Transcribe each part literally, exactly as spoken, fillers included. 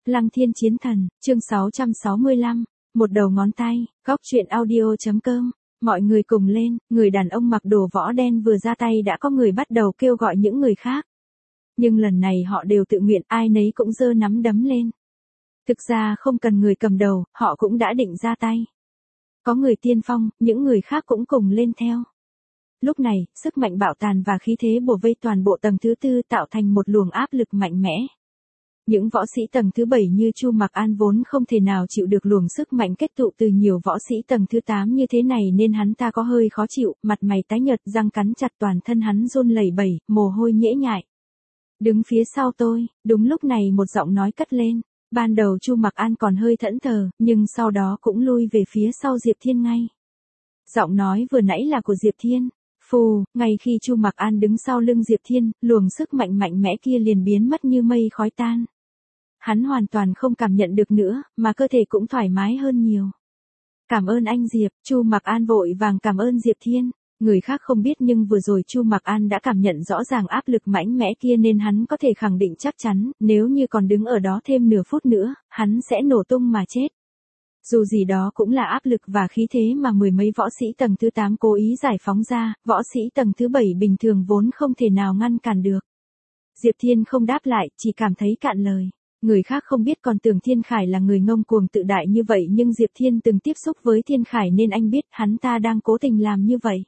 Lăng Thiên Chiến Thần, chương sáu trăm sáu mươi lăm, một đầu ngón tay, góc truyện audio chấm com. Mọi người cùng lên, người đàn ông mặc đồ võ đen vừa ra tay đã có người bắt đầu kêu gọi những người khác. Nhưng lần này họ đều tự nguyện, ai nấy cũng giơ nắm đấm lên. Thực ra không cần người cầm đầu, họ cũng đã định ra tay. Có người tiên phong, những người khác cũng cùng lên theo. Lúc này, sức mạnh bạo tàn và khí thế bủa vây toàn bộ tầng thứ tư tạo thành một luồng áp lực mạnh mẽ. Những võ sĩ tầng thứ bảy như Chu Mặc An vốn không thể nào chịu được luồng sức mạnh kết tụ từ nhiều võ sĩ tầng thứ tám như thế này nên hắn ta có hơi khó chịu, mặt mày tái nhợt, răng cắn chặt, toàn thân hắn run lẩy bẩy, mồ hôi nhễ nhại. Đứng phía sau tôi, đúng lúc này một giọng nói cất lên. Ban đầu Chu Mặc An còn hơi thẫn thờ, nhưng sau đó cũng lui về phía sau Diệp Thiên ngay. Giọng nói vừa nãy là của Diệp Thiên. Phù, ngay khi Chu Mặc An đứng sau lưng Diệp Thiên, luồng sức mạnh mạnh mẽ kia liền biến mất như mây khói tan. Hắn hoàn toàn không cảm nhận được nữa, mà cơ thể cũng thoải mái hơn nhiều. Cảm ơn anh Diệp, Chu Mặc An vội vàng cảm ơn Diệp Thiên. Người khác không biết nhưng vừa rồi Chu Mặc An đã cảm nhận rõ ràng áp lực mạnh mẽ kia nên hắn có thể khẳng định chắc chắn, nếu như còn đứng ở đó thêm nửa phút nữa, hắn sẽ nổ tung mà chết. Dù gì đó cũng là áp lực và khí thế mà mười mấy võ sĩ tầng thứ tám cố ý giải phóng ra, võ sĩ tầng thứ bảy bình thường vốn không thể nào ngăn cản được. Diệp Thiên không đáp lại, chỉ cảm thấy cạn lời. Người khác không biết còn tưởng Thiên Khải là người ngông cuồng tự đại như vậy nhưng Diệp Thiên từng tiếp xúc với Thiên Khải nên anh biết hắn ta đang cố tình làm như vậy.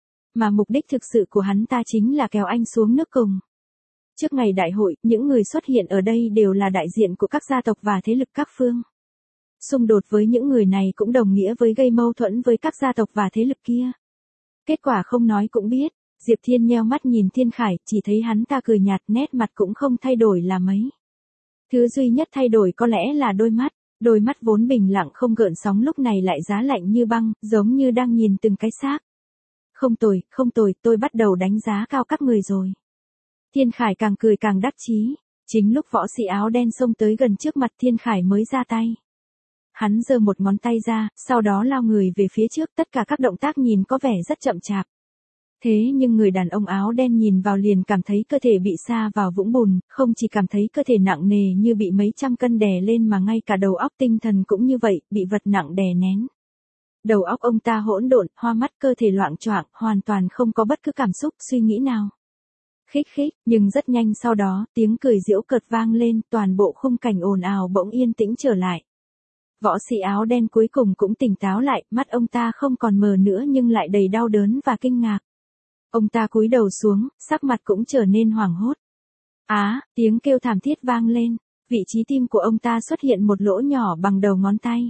Mà mục đích thực sự của hắn ta chính là kéo anh xuống nước cùng. Trước ngày đại hội, những người xuất hiện ở đây đều là đại diện của các gia tộc và thế lực các phương. Xung đột với những người này cũng đồng nghĩa với gây mâu thuẫn với các gia tộc và thế lực kia. Kết quả không nói cũng biết, Diệp Thiên nheo mắt nhìn Thiên Khải, chỉ thấy hắn ta cười nhạt, nét mặt cũng không thay đổi là mấy. Thứ duy nhất thay đổi có lẽ là đôi mắt, đôi mắt vốn bình lặng không gợn sóng lúc này lại giá lạnh như băng, giống như đang nhìn từng cái xác. Không tồi, không tồi, tôi bắt đầu đánh giá cao các người rồi. Thiên Khải càng cười càng đắc chí, chính lúc võ sĩ áo đen xông tới gần trước mặt Thiên Khải mới ra tay. Hắn giơ một ngón tay ra, sau đó lao người về phía trước, tất cả các động tác nhìn có vẻ rất chậm chạp. Thế nhưng người đàn ông áo đen nhìn vào liền cảm thấy cơ thể bị sa vào vũng bùn, không chỉ cảm thấy cơ thể nặng nề như bị mấy trăm cân đè lên mà ngay cả đầu óc tinh thần cũng như vậy, bị vật nặng đè nén. Đầu óc ông ta hỗn độn, hoa mắt, cơ thể loạng choạng, hoàn toàn không có bất cứ cảm xúc, suy nghĩ nào. Khích khích, nhưng rất nhanh sau đó, tiếng cười giễu cợt vang lên, toàn bộ khung cảnh ồn ào bỗng yên tĩnh trở lại. Võ sĩ áo đen cuối cùng cũng tỉnh táo lại, mắt ông ta không còn mờ nữa nhưng lại đầy đau đớn và kinh ngạc. Ông ta cúi đầu xuống, sắc mặt cũng trở nên hoảng hốt. Á, tiếng kêu thảm thiết vang lên, vị trí tim của ông ta xuất hiện một lỗ nhỏ bằng đầu ngón tay.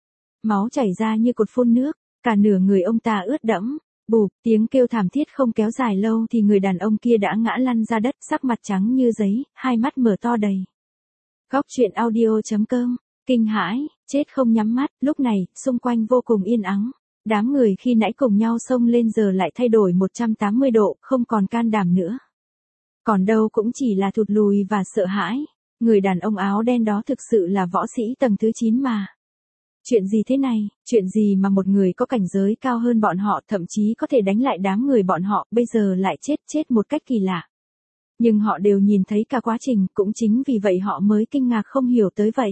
Máu chảy ra như cột phun nước, cả nửa người ông ta ướt đẫm. Bụp, tiếng kêu thảm thiết không kéo dài lâu thì người đàn ông kia đã ngã lăn ra đất, sắc mặt trắng như giấy, hai mắt mở to đầy. Góc truyện audio chấm com. Kinh hãi, chết không nhắm mắt, lúc này, xung quanh vô cùng yên ắng. Đám người khi nãy cùng nhau xông lên giờ lại thay đổi một trăm tám mươi độ, không còn can đảm nữa. Còn đâu cũng chỉ là thụt lùi và sợ hãi. Người đàn ông áo đen đó thực sự là võ sĩ tầng thứ chín mà. Chuyện gì thế này, chuyện gì mà một người có cảnh giới cao hơn bọn họ thậm chí có thể đánh lại đám người bọn họ bây giờ lại chết chết một cách kỳ lạ. Nhưng họ đều nhìn thấy cả quá trình, cũng chính vì vậy họ mới kinh ngạc không hiểu tới vậy.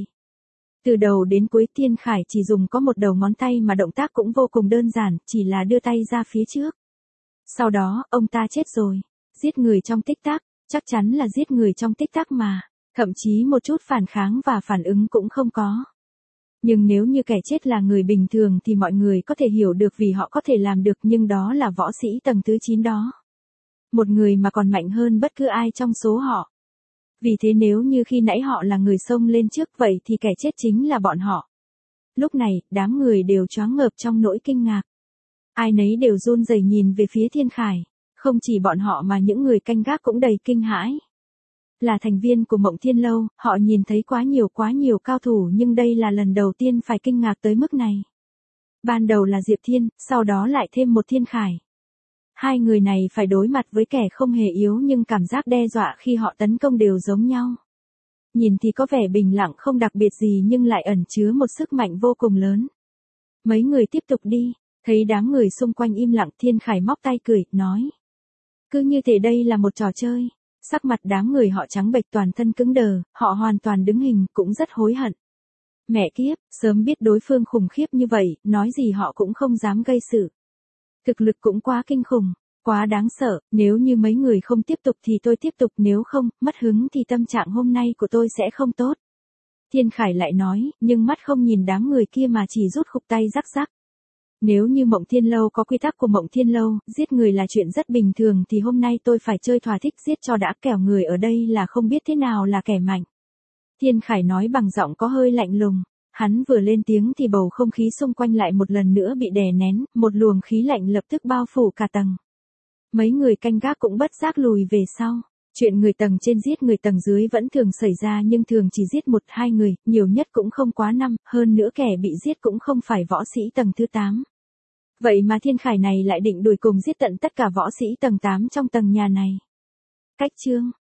Từ đầu đến cuối Thiên Khải chỉ dùng có một đầu ngón tay mà động tác cũng vô cùng đơn giản, chỉ là đưa tay ra phía trước. Sau đó, ông ta chết rồi. Giết người trong tích tắc, chắc chắn là giết người trong tích tắc mà. Thậm chí một chút phản kháng và phản ứng cũng không có. Nhưng nếu như kẻ chết là người bình thường thì mọi người có thể hiểu được vì họ có thể làm được nhưng đó là võ sĩ tầng thứ chín đó. Một người mà còn mạnh hơn bất cứ ai trong số họ. Vì thế nếu như khi nãy họ là người xông lên trước vậy thì kẻ chết chính là bọn họ. Lúc này, đám người đều choáng ngợp trong nỗi kinh ngạc. Ai nấy đều run rẩy nhìn về phía Thiên Khải. Không chỉ bọn họ mà những người canh gác cũng đầy kinh hãi. Là thành viên của Mộng Thiên Lâu, họ nhìn thấy quá nhiều quá nhiều cao thủ nhưng đây là lần đầu tiên phải kinh ngạc tới mức này. Ban đầu là Diệp Thiên, sau đó lại thêm một Thiên Khải. Hai người này phải đối mặt với kẻ không hề yếu nhưng cảm giác đe dọa khi họ tấn công đều giống nhau. Nhìn thì có vẻ bình lặng không đặc biệt gì nhưng lại ẩn chứa một sức mạnh vô cùng lớn. Mấy người tiếp tục đi, thấy đám người xung quanh im lặng Thiên Khải móc tay cười, nói. Cứ như thể đây là một trò chơi. Sắc mặt đám người họ trắng bệch, toàn thân cứng đờ, họ hoàn toàn đứng hình, cũng rất hối hận. Mẹ kiếp, sớm biết đối phương khủng khiếp như vậy, nói gì họ cũng không dám gây sự. Thực lực cũng quá kinh khủng, quá đáng sợ, nếu như mấy người không tiếp tục thì tôi tiếp tục, nếu không, mất hứng thì tâm trạng hôm nay của tôi sẽ không tốt. Thiên Khải lại nói, nhưng mắt không nhìn đám người kia mà chỉ rút khúc tay rắc rắc. Nếu như Mộng Thiên Lâu có quy tắc của Mộng Thiên Lâu, giết người là chuyện rất bình thường thì hôm nay tôi phải chơi thỏa thích giết cho đã, kẻo người ở đây là không biết thế nào là kẻ mạnh. Thiên Khải nói bằng giọng có hơi lạnh lùng. Hắn vừa lên tiếng thì bầu không khí xung quanh lại một lần nữa bị đè nén, một luồng khí lạnh lập tức bao phủ cả tầng. Mấy người canh gác cũng bất giác lùi về sau. Chuyện người tầng trên giết người tầng dưới vẫn thường xảy ra nhưng thường chỉ giết một hai người, nhiều nhất cũng không quá năm, hơn nữa kẻ bị giết cũng không phải võ sĩ tầng thứ tám. Vậy mà Thiên Khải này lại định đuổi cùng giết tận tất cả võ sĩ tầng tám trong tầng nhà này. Cách chương